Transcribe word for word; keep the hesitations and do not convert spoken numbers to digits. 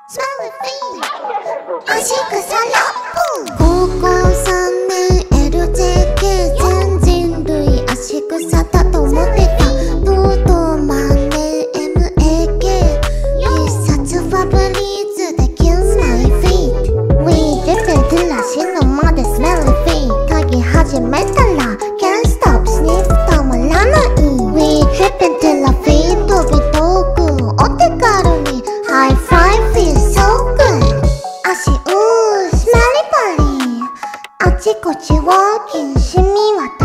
Smelly feet 足草ラップ高校さんねん エルジェーケー 全人類足草だと思ってたブートマンね エムエーケー 必殺ファブリーズで Kill my feet We did it 照らしのまで Smelly feet 嗅ぎ始めたら Can't stop sniff たまらない We tripping till our feet 飛び道具お手軽に High five feels so good 足うー Smelly body あちこちウォーキン染み渡